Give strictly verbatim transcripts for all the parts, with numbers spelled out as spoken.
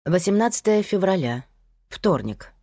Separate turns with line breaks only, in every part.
восемнадцатое февраля. Вторник.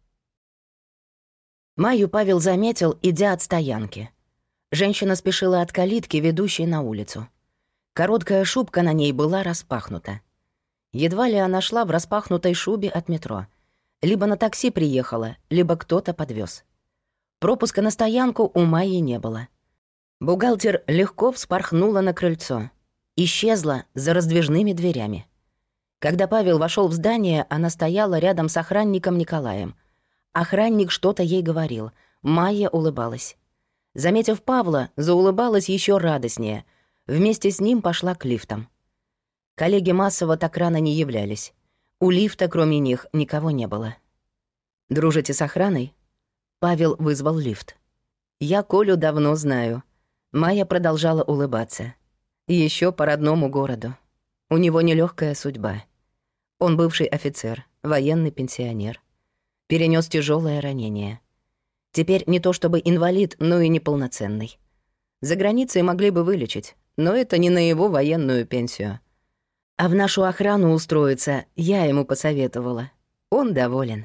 Майю Павел заметил, идя от стоянки. Женщина спешила от калитки, ведущей на улицу. Короткая шубка на ней была распахнута. Едва ли она шла в распахнутой шубе от метро. Либо на такси приехала, либо кто-то подвез. Пропуска на стоянку у Майи не было. Бухгалтер легко вспорхнула на крыльцо. Исчезла за раздвижными дверями. Когда Павел вошел в здание, она стояла рядом с охранником Николаем. Охранник что-то ей говорил. Майя улыбалась. Заметив Павла, заулыбалась еще радостнее. Вместе с ним пошла к лифтам. Коллеги массово так рано не являлись. У лифта, кроме них, никого не было. «Дружите с охраной?» Павел вызвал лифт. «Я Колю давно знаю». Майя продолжала улыбаться. Еще по родному городу. У него нелегкая судьба. Он бывший офицер, военный пенсионер. Перенес тяжелое ранение. Теперь не то чтобы инвалид, но и неполноценный. За границей могли бы вылечить, но это не на его военную пенсию. А в нашу охрану устроиться я ему посоветовала. Он доволен.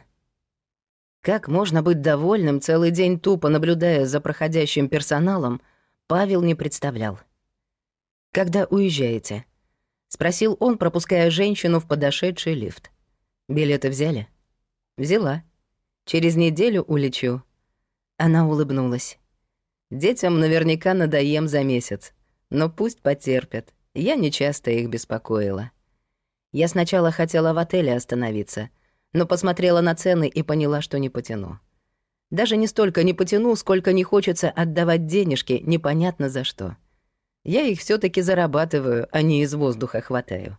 Как можно быть довольным, целый день тупо наблюдая за проходящим персоналом, Павел не представлял. «Когда уезжаете?» — спросил он, пропуская женщину в подошедший лифт. «Билеты взяли?» «Взяла. Через неделю улечу». Она улыбнулась. «Детям наверняка надоем за месяц, но пусть потерпят. Я нечасто их беспокоила. Я сначала хотела в отеле остановиться, но посмотрела на цены и поняла, что не потяну. Даже не столько не потяну, сколько не хочется отдавать денежки непонятно за что. Я их все таки зарабатываю, а не из воздуха хватаю».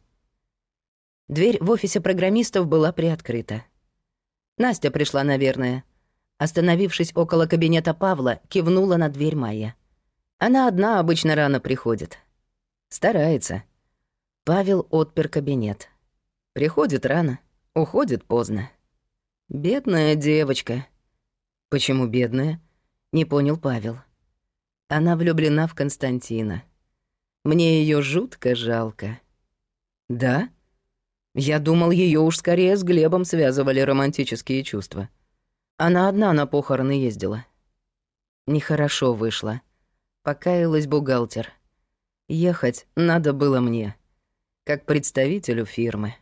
Дверь в офисе программистов была приоткрыта. Настя пришла, наверное. Остановившись около кабинета Павла, кивнула на дверь Майя. Она одна обычно рано приходит. Старается. Павел отпер кабинет. Приходит рано, уходит поздно. Бедная девочка. Почему бедная? Не понял Павел. Она влюблена в Константина. Мне ее жутко жалко. Да? Я думал, ее уж скорее с Глебом связывали романтические чувства. Она одна на похороны ездила. Нехорошо вышло. Покаялась бухгалтер. Ехать надо было мне, как представителю фирмы.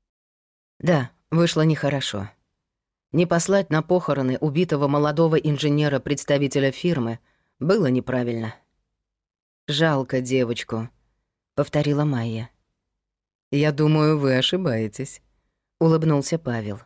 Да, вышло нехорошо. Не послать на похороны убитого молодого инженера-представителя фирмы было неправильно. «Жалко девочку», — повторила Майя. «Я думаю, вы ошибаетесь», — улыбнулся Павел.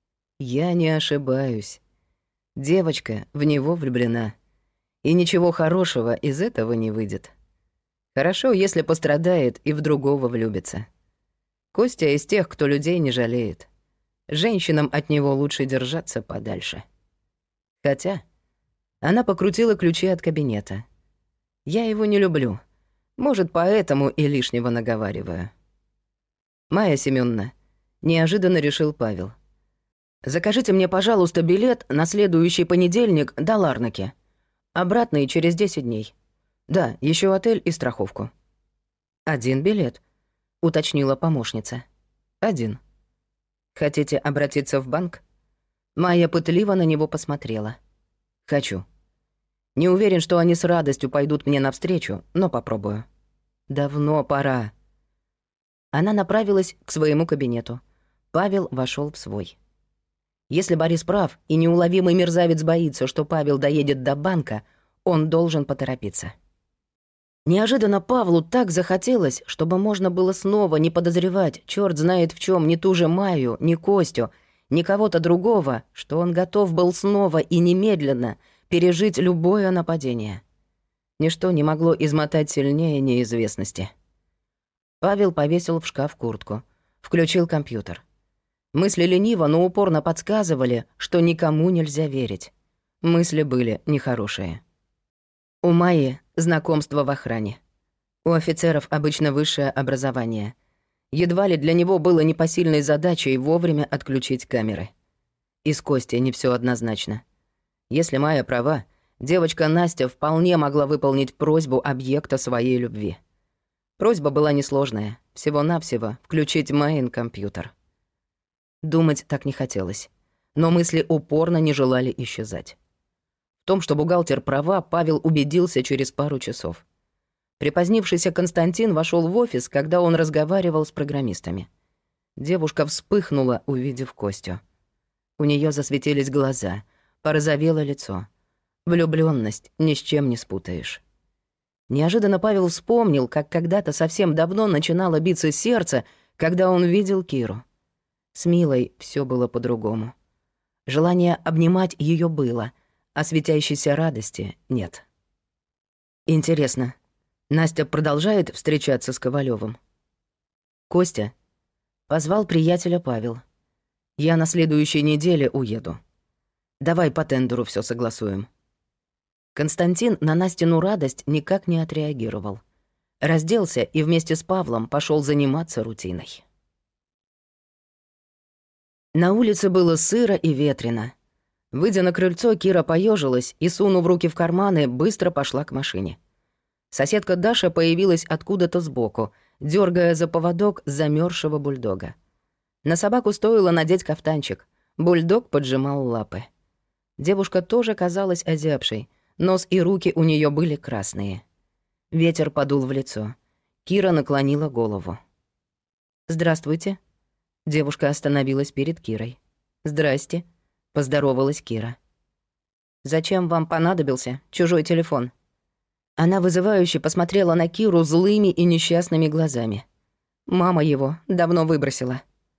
«Я не ошибаюсь. Девочка в него влюблена, и ничего хорошего из этого не выйдет. Хорошо, если пострадает и в другого влюбится. Костя из тех, кто людей не жалеет. Женщинам от него лучше держаться подальше. Хотя она покрутила ключи от кабинета. Я его не люблю. Может, поэтому и лишнего наговариваю». «Майя Семёновна», — неожиданно решил Павел, «закажите мне, пожалуйста, билет на следующий понедельник до Ларнаки. Обратный через десять дней. Да, еще отель и страховку». «Один билет», — уточнила помощница. «Один». «Хотите обратиться в банк?» Майя пытливо на него посмотрела. «Хочу. Не уверен, что они с радостью пойдут мне навстречу, но попробую. Давно пора». Она направилась к своему кабинету. Павел вошел в свой. Если Борис прав, и неуловимый мерзавец боится, что Павел доедет до банка, он должен поторопиться. Неожиданно Павлу так захотелось, чтобы можно было снова не подозревать, черт знает в чем, ни ту же Майю, ни Костю, ни кого-то другого, что он готов был снова и немедленно пережить любое нападение. Ничто не могло измотать сильнее неизвестности. Павел повесил в шкаф куртку, включил компьютер. Мысли лениво, но упорно подсказывали, что никому нельзя верить. Мысли были нехорошие. У Майи знакомство в охране. У офицеров обычно высшее образование. Едва ли для него было непосильной задачей вовремя отключить камеры. И с Костей не все однозначно. Если Майя права, девочка Настя вполне могла выполнить просьбу объекта своей любви. Просьба была несложная, всего-навсего включить Майин компьютер. Думать так не хотелось, но мысли упорно не желали исчезать. В том, что бухгалтер права, Павел убедился через пару часов. Припозднившийся Константин вошел в офис, когда он разговаривал с программистами. Девушка вспыхнула, увидев Костю. У нее засветились глаза, порозовело лицо. Влюблённость ни с чем не спутаешь. Неожиданно Павел вспомнил, как когда-то совсем давно начинало биться сердце, когда он видел Киру. С Милой все было по-другому. Желание обнимать ее было, а светящейся радости нет. Интересно, Настя продолжает встречаться с Ковалевым? Костя позвал приятеля Павел. Я на следующей неделе уеду. Давай по тендеру все согласуем. Константин на Настину радость никак не отреагировал. Разделся и вместе с Павлом пошел заниматься рутиной. На улице было сыро и ветрено. Выйдя на крыльцо, Кира поежилась и, сунув руки в карманы, быстро пошла к машине. Соседка Даша появилась откуда-то сбоку, дергая за поводок замерзшего бульдога. На собаку стоило надеть кафтанчик. Бульдог поджимал лапы. Девушка тоже казалась озябшей. Нос и руки у нее были красные. Ветер подул в лицо. Кира наклонила голову. «Здравствуйте». Девушка остановилась перед Кирой. «Здрасте», — поздоровалась Кира. «Зачем вам понадобился чужой телефон?» Она вызывающе посмотрела на Киру злыми и несчастными глазами. «Мама его давно выбросила».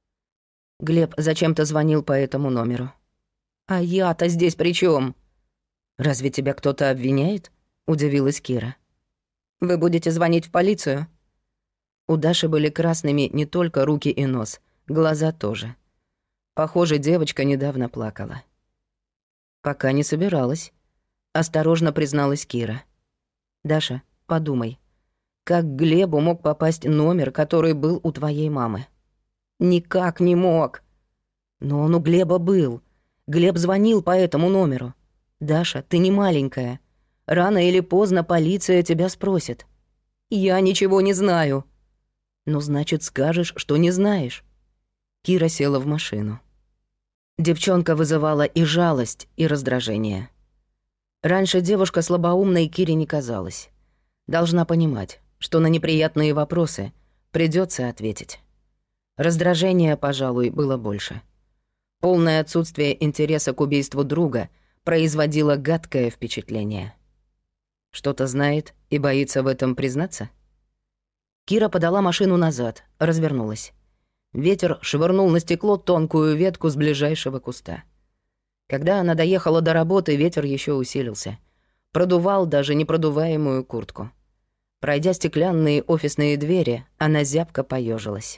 Глеб зачем-то звонил по этому номеру. «А я-то здесь при чем? «Разве тебя кто-то обвиняет?» — удивилась Кира. «Вы будете звонить в полицию?» У Даши были красными не только руки и нос, глаза тоже. Похоже, девочка недавно плакала. «Пока не собиралась», — осторожно призналась Кира. «Даша, подумай, как к Глебу мог попасть номер, который был у твоей мамы?» «Никак не мог». «Но он у Глеба был. Глеб звонил по этому номеру. Даша, ты не маленькая. Рано или поздно полиция тебя спросит». «Я ничего не знаю». «Ну, значит, скажешь, что не знаешь». Кира села в машину. Девчонка вызывала и жалость, и раздражение. Раньше девушка слабоумной Кире не казалась. Должна понимать, что на неприятные вопросы придется ответить. Раздражения, пожалуй, было больше. Полное отсутствие интереса к убийству друга производило гадкое впечатление. Что-то знает и боится в этом признаться? Кира подала машину назад, развернулась. Ветер швырнул на стекло тонкую ветку с ближайшего куста. Когда она доехала до работы, ветер еще усилился. Продувал даже непродуваемую куртку. Пройдя стеклянные офисные двери, она зябко поежилась.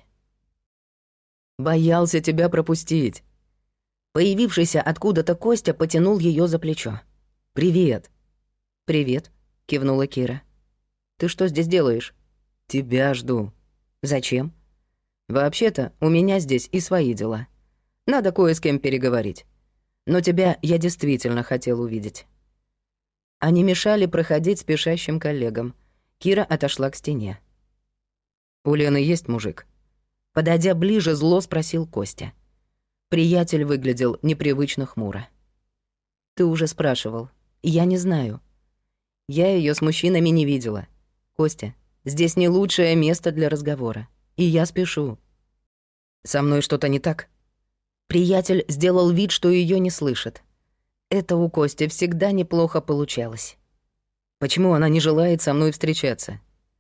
«Боялся тебя пропустить». Появившийся откуда-то Костя потянул ее за плечо. «Привет». «Привет», — кивнула Кира. «Ты что здесь делаешь?» «Тебя жду». «Зачем?» «Вообще-то у меня здесь и свои дела. Надо кое с кем переговорить. Но тебя я действительно хотел увидеть». Они мешали проходить спешащим коллегам. Кира отошла к стене. «У Лены есть мужик?» Подойдя ближе, зло спросил Костя. Приятель выглядел непривычно хмуро. «Ты уже спрашивал. Я не знаю. Я ее с мужчинами не видела. Костя, здесь не лучшее место для разговора. И я спешу». «Со мной что-то не так?» Приятель сделал вид, что ее не слышит. Это у Кости всегда неплохо получалось. «Почему она не желает со мной встречаться?»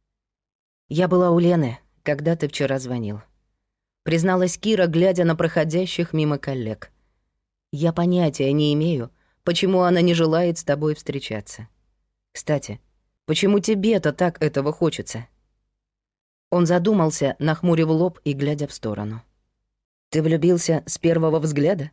«Я была у Лены, когда ты вчера звонил», — призналась Кира, глядя на проходящих мимо коллег. «Я понятия не имею, почему она не желает с тобой встречаться. Кстати, почему тебе-то так этого хочется?» Он задумался, нахмурив лоб и глядя в сторону. «Ты влюбился с первого взгляда?»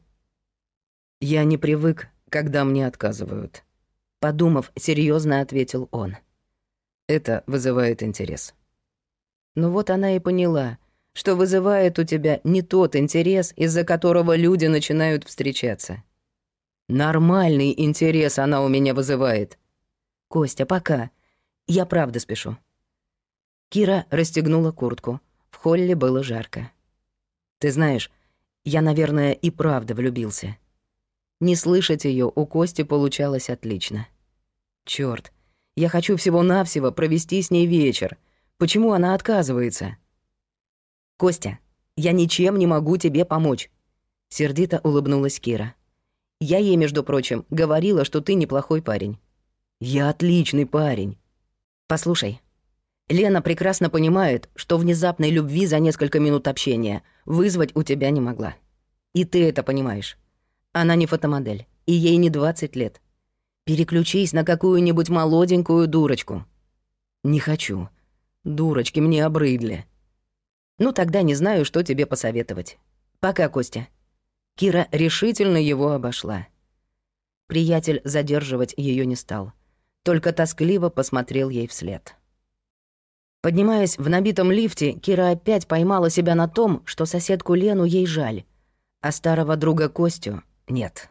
«Я не привык, когда мне отказывают», — подумав, серьезно ответил он. «Это вызывает интерес». Ну вот она и поняла, что вызывает у тебя не тот интерес, из-за которого люди начинают встречаться. Нормальный интерес она у меня вызывает. «Костя, пока. Я правда спешу». Кира расстегнула куртку. В холле было жарко. «Ты знаешь, Я, наверное, и правда влюбился. Не слышать ее у Кости получалось отлично. Чёрт, я хочу всего-навсего провести с ней вечер. Почему она отказывается? «Костя, я ничем не могу тебе помочь», — сердито улыбнулась Кира. «Я ей, между прочим, говорила, что ты неплохой парень». «Я отличный парень». «Послушай, Лена прекрасно понимает, что внезапной любви за несколько минут общения вызвать у тебя не могла. И ты это понимаешь. Она не фотомодель, и ей не двадцать лет. Переключись на какую-нибудь молоденькую дурочку». «Не хочу. Дурочки мне обрыдли». «Ну тогда не знаю, что тебе посоветовать. Пока, Костя». Кира решительно его обошла. Приятель задерживать ее не стал, только тоскливо посмотрел ей вслед. Поднимаясь в набитом лифте, Кира опять поймала себя на том, что соседку Лену ей жаль, а старого друга Костю нет.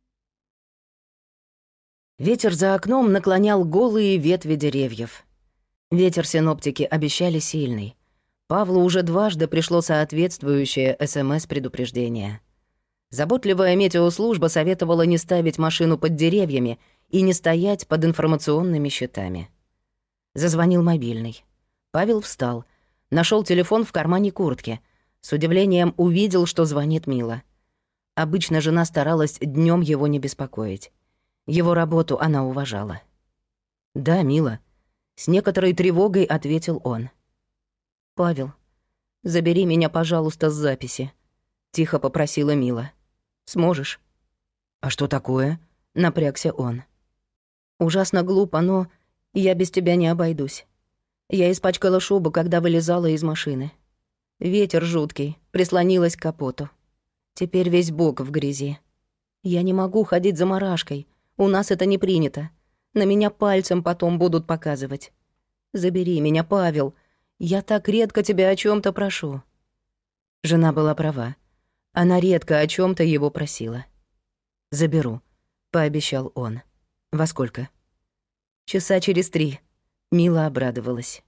Ветер за окном наклонял голые ветви деревьев. Ветер синоптики обещали сильный. Павлу уже дважды пришло соответствующее СМС-предупреждение. Заботливая метеослужба советовала не ставить машину под деревьями и не стоять под информационными щитами. Зазвонил мобильный. Павел встал, нашел телефон в кармане куртки. С удивлением увидел, что звонит Мила. Обычно жена старалась днем его не беспокоить. Его работу она уважала. «Да, Мила», — с некоторой тревогой ответил он. «Павел, забери меня, пожалуйста, с записи», — тихо попросила Мила. «Сможешь?» «А что такое?» — напрягся он. «Ужасно глупо, но я без тебя не обойдусь. Я испачкала шубу, когда вылезала из машины. Ветер жуткий, прислонилась к капоту. Теперь весь бок в грязи. Я не могу ходить замарашкой, у нас это не принято. На меня пальцем потом будут показывать. Забери меня, Павел, я так редко тебя о чем то прошу». Жена была права. Она редко о чем то его просила. «Заберу», — пообещал он. «Во сколько?» «Часа через три». Мила обрадовалась.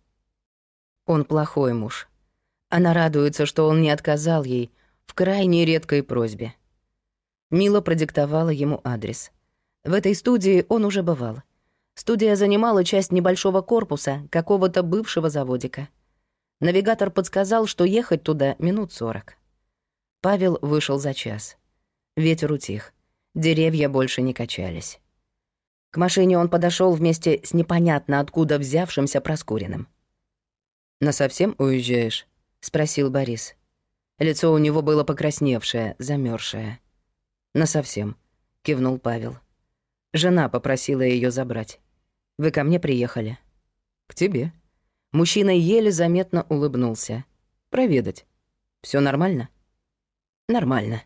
Он плохой муж. Она радуется, что он не отказал ей в крайне редкой просьбе. Мила продиктовала ему адрес. В этой студии он уже бывал. Студия занимала часть небольшого корпуса какого-то бывшего заводика. Навигатор подсказал, что ехать туда минут сорок. Павел вышел за час. Ветер утих. Деревья больше не качались. К машине он подошел вместе с непонятно откуда взявшимся Проскуриным. «Насовсем уезжаешь?» — спросил Борис. Лицо у него было покрасневшее, замерзшее. «Насовсем», — кивнул Павел. «Жена попросила ее забрать. Вы ко мне приехали?» «К тебе». Мужчина еле заметно улыбнулся. «Проведать. Все нормально?» «Нормально».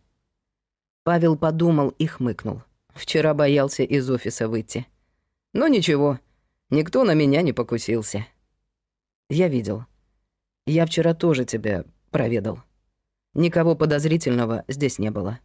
Павел подумал и хмыкнул. Вчера боялся из офиса выйти. Но ничего, никто на меня не покусился. Я видел. Я вчера тоже тебя проведал. Никого подозрительного здесь не было.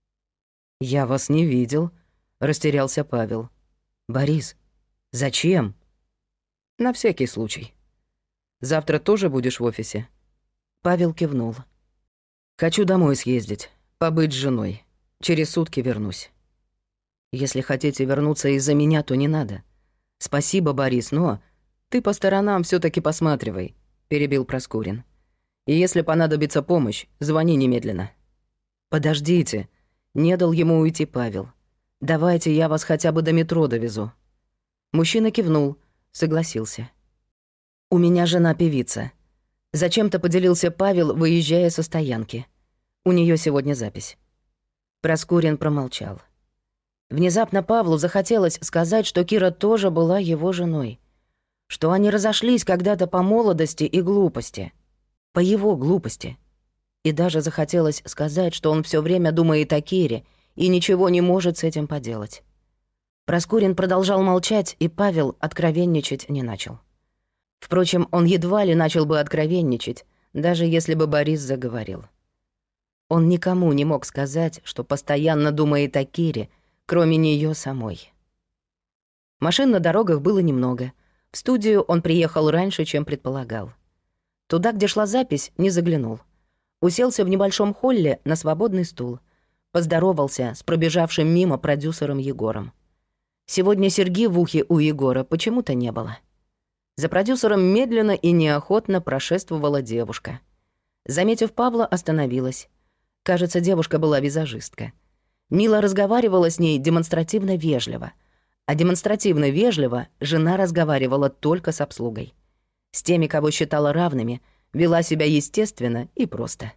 Я вас не видел, растерялся Павел. Борис, зачем? На всякий случай. Завтра тоже будешь в офисе? Павел кивнул. Хочу домой съездить, побыть с женой. Через сутки вернусь. Если хотите вернуться из-за меня, то не надо. Спасибо, Борис, но ты по сторонам все таки посматривай, перебил Проскурин. И если понадобится помощь, звони немедленно. Подождите, не дал ему уйти Павел. Давайте я вас хотя бы до метро довезу. Мужчина кивнул, согласился. У меня жена певица. Зачем-то поделился Павел, выезжая со стоянки. У нее сегодня запись. Проскурин промолчал. Внезапно Павлу захотелось сказать, что Кира тоже была его женой. Что они разошлись когда-то по молодости и глупости. По его глупости. И даже захотелось сказать, что он все время думает о Кире и ничего не может с этим поделать. Проскурин продолжал молчать, и Павел откровенничать не начал. Впрочем, он едва ли начал бы откровенничать, даже если бы Борис заговорил. Он никому не мог сказать, что постоянно думает о Кире, кроме нее самой. Машин на дорогах было немного. В студию он приехал раньше, чем предполагал. Туда, где шла запись, не заглянул. Уселся в небольшом холле на свободный стул. Поздоровался с пробежавшим мимо продюсером Егором. Сегодня серьги в ухе у Егора почему-то не было. За продюсером медленно и неохотно прошествовала девушка. Заметив Павла, остановилась. Кажется, девушка была визажистка. Мила разговаривала с ней демонстративно вежливо. А демонстративно вежливо жена разговаривала только с обслугой. С теми, кого считала равными, вела себя естественно и просто.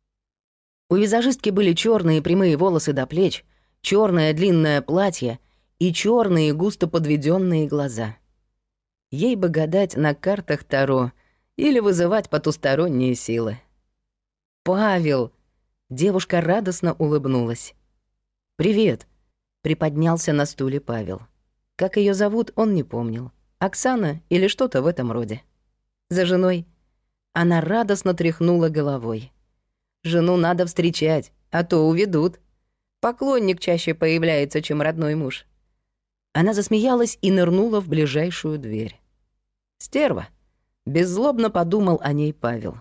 У визажистки были черные прямые волосы до плеч, черное длинное платье и черные густо подведенные глаза. Ей бы гадать на картах Таро или вызывать потусторонние силы. «Павел!» — девушка радостно улыбнулась. «Привет!» — приподнялся на стуле Павел. Как ее зовут, он не помнил. Оксана или что-то в этом роде. «За женой?» Она радостно тряхнула головой. «Жену надо встречать, а то уведут. Поклонник чаще появляется, чем родной муж». Она засмеялась и нырнула в ближайшую дверь. «Стерва!» — беззлобно подумал о ней Павел.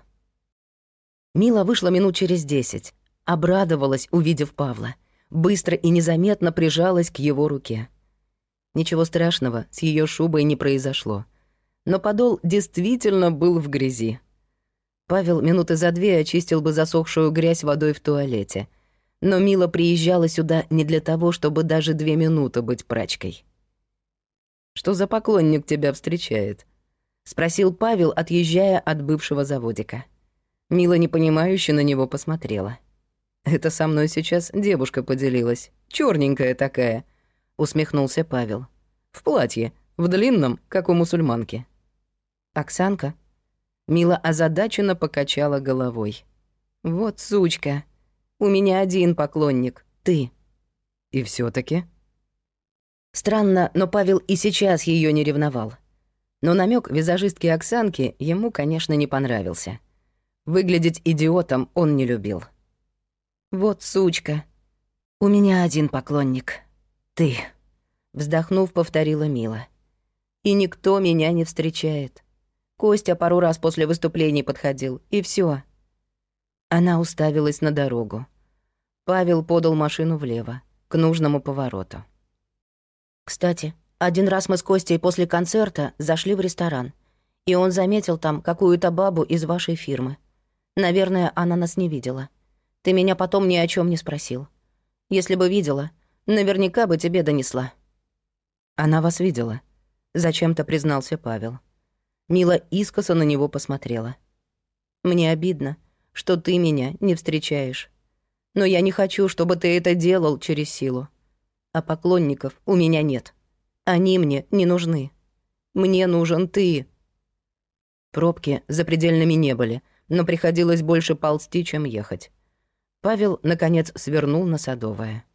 Мила вышла минут через десять. Обрадовалась, увидев Павла. Быстро и незаметно прижалась к его руке. Ничего страшного с ее шубой не произошло. Но подол действительно был в грязи. Павел минуты за две очистил бы засохшую грязь водой в туалете. Но Мила приезжала сюда не для того, чтобы даже две минуты быть прачкой. «Что за поклонник тебя встречает?» — спросил Павел, отъезжая от бывшего заводика. Мила непонимающе на него посмотрела. «Это со мной сейчас девушка поделилась. Чёрненькая такая», — усмехнулся Павел. «В платье, в длинном, как у мусульманки». «Оксанка?» Мила озадаченно покачала головой. «Вот сучка. У меня один поклонник. Ты». «И всё-таки?» Странно, но Павел и сейчас её не ревновал. Но намёк визажистки Оксанки ему, конечно, не понравился. Выглядеть идиотом он не любил. «Вот сучка. У меня один поклонник. Ты», — вздохнув, повторила Мила. «И никто меня не встречает. Костя пару раз после выступлений подходил, и всё». Она уставилась на дорогу. Павел подал машину влево, к нужному повороту. «Кстати, один раз мы с Костей после концерта зашли в ресторан, и он заметил там какую-то бабу из вашей фирмы. Наверное, она нас не видела. Ты меня потом ни о чём не спросил. Если бы видела, наверняка бы тебе донесла». «Она вас видела», — зачем-то признался Павел. Мила искоса на него посмотрела. «Мне обидно, что ты меня не встречаешь. Но я не хочу, чтобы ты это делал через силу. А поклонников у меня нет. Они мне не нужны. Мне нужен ты». Пробки запредельными не были, но приходилось больше ползти, чем ехать. Павел, наконец, свернул на Садовое.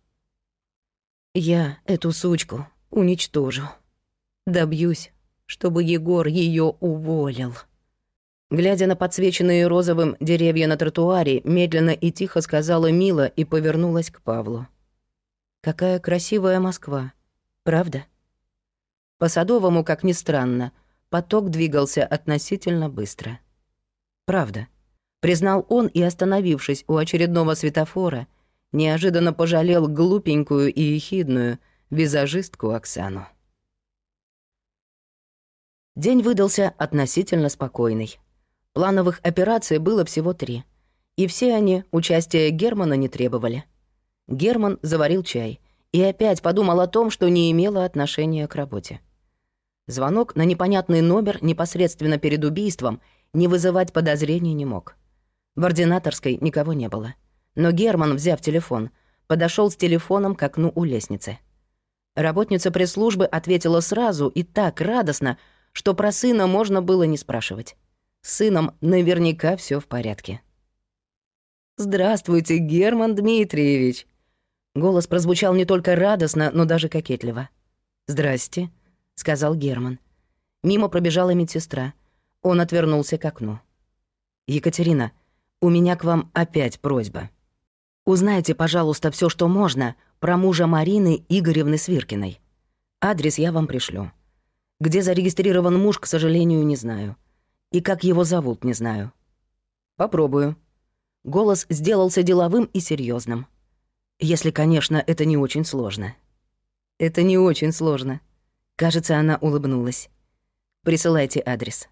«Я эту сучку уничтожу. Добьюсь, чтобы Егор её уволил». Глядя на подсвеченные розовым деревья на тротуаре, медленно и тихо сказала Мила и повернулась к Павлу. «Какая красивая Москва, правда?» По Садовому, как ни странно, поток двигался относительно быстро. «Правда», — признал он и, остановившись у очередного светофора, неожиданно пожалел глупенькую и ехидную визажистку Оксану. День выдался относительно спокойный. Плановых операций было всего три, и все они участия Германа не требовали. Герман заварил чай и опять подумал о том, что не имело отношения к работе. Звонок на непонятный номер непосредственно перед убийством не вызывать подозрений не мог. В ординаторской никого не было. Но Герман, взяв телефон, подошел с телефоном к окну у лестницы. Работница пресс-службы ответила сразу и так радостно, что про сына можно было не спрашивать. С сыном наверняка все в порядке. «Здравствуйте, Герман Дмитриевич!» Голос прозвучал не только радостно, но даже кокетливо. «Здрасте», — сказал Герман. Мимо пробежала медсестра. Он отвернулся к окну. «Екатерина, у меня к вам опять просьба. Узнайте, пожалуйста, все, что можно про мужа Марины Игоревны Свиркиной. Адрес я вам пришлю. Где зарегистрирован муж, к сожалению, не знаю. И как его зовут, не знаю. Попробую. Голос сделался деловым и серьезным. «Если, конечно, это не очень сложно». «Это не очень сложно». Кажется, она улыбнулась. «Присылайте адрес».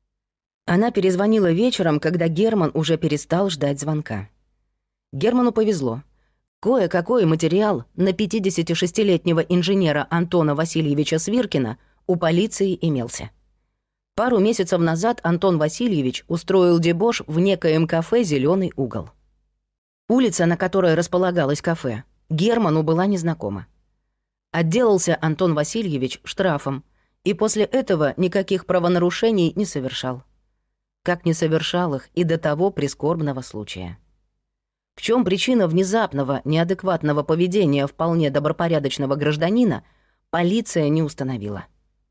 Она перезвонила вечером, когда Герман уже перестал ждать звонка. Герману повезло. Кое-какой материал на пятидесятишестилетнего инженера Антона Васильевича Свиркина у полиции имелся. Пару месяцев назад Антон Васильевич устроил дебош в некоем кафе «Зелёный угол». Улица, на которой располагалось кафе, Герману была незнакома. Отделался Антон Васильевич штрафом, и после этого никаких правонарушений не совершал. Как не совершал их и до того прискорбного случая. В чем причина внезапного, неадекватного поведения вполне добропорядочного гражданина, полиция не установила.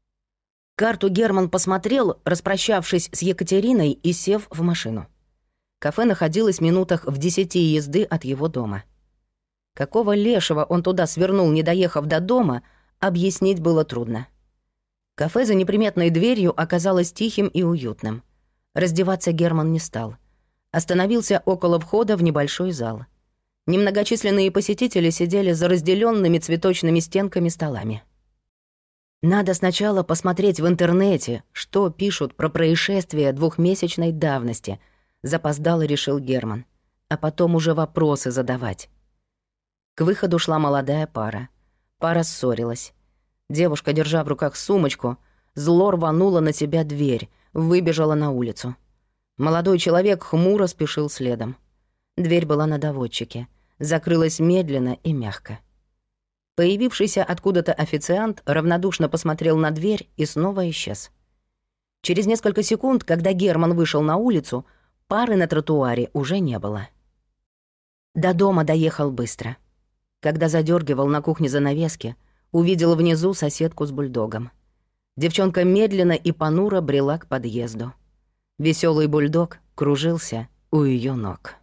Карту Герман посмотрел, распрощавшись с Екатериной и сев в машину. Кафе находилось в минутах в десяти езды от его дома. Какого лешего он туда свернул, не доехав до дома, объяснить было трудно. Кафе за неприметной дверью оказалось тихим и уютным. Раздеваться Герман не стал. Остановился около входа в небольшой зал. Немногочисленные посетители сидели за разделенными цветочными стенками столами. Надо сначала посмотреть в интернете, что пишут про происшествия двухмесячной давности, запоздало решил Герман, а потом уже вопросы задавать. К выходу шла молодая пара. Пара ссорилась. Девушка, держа в руках сумочку, зло рванула на себя дверь, выбежала на улицу. Молодой человек хмуро спешил следом. Дверь была на доводчике, закрылась медленно и мягко. Появившийся откуда-то официант равнодушно посмотрел на дверь и снова исчез. Через несколько секунд, когда Герман вышел на улицу, пары на тротуаре уже не было. До дома доехал быстро. Когда задергивал на кухне занавески, увидел внизу соседку с бульдогом. Девчонка медленно и понуро брела к подъезду. Веселый бульдог кружился у ее ног.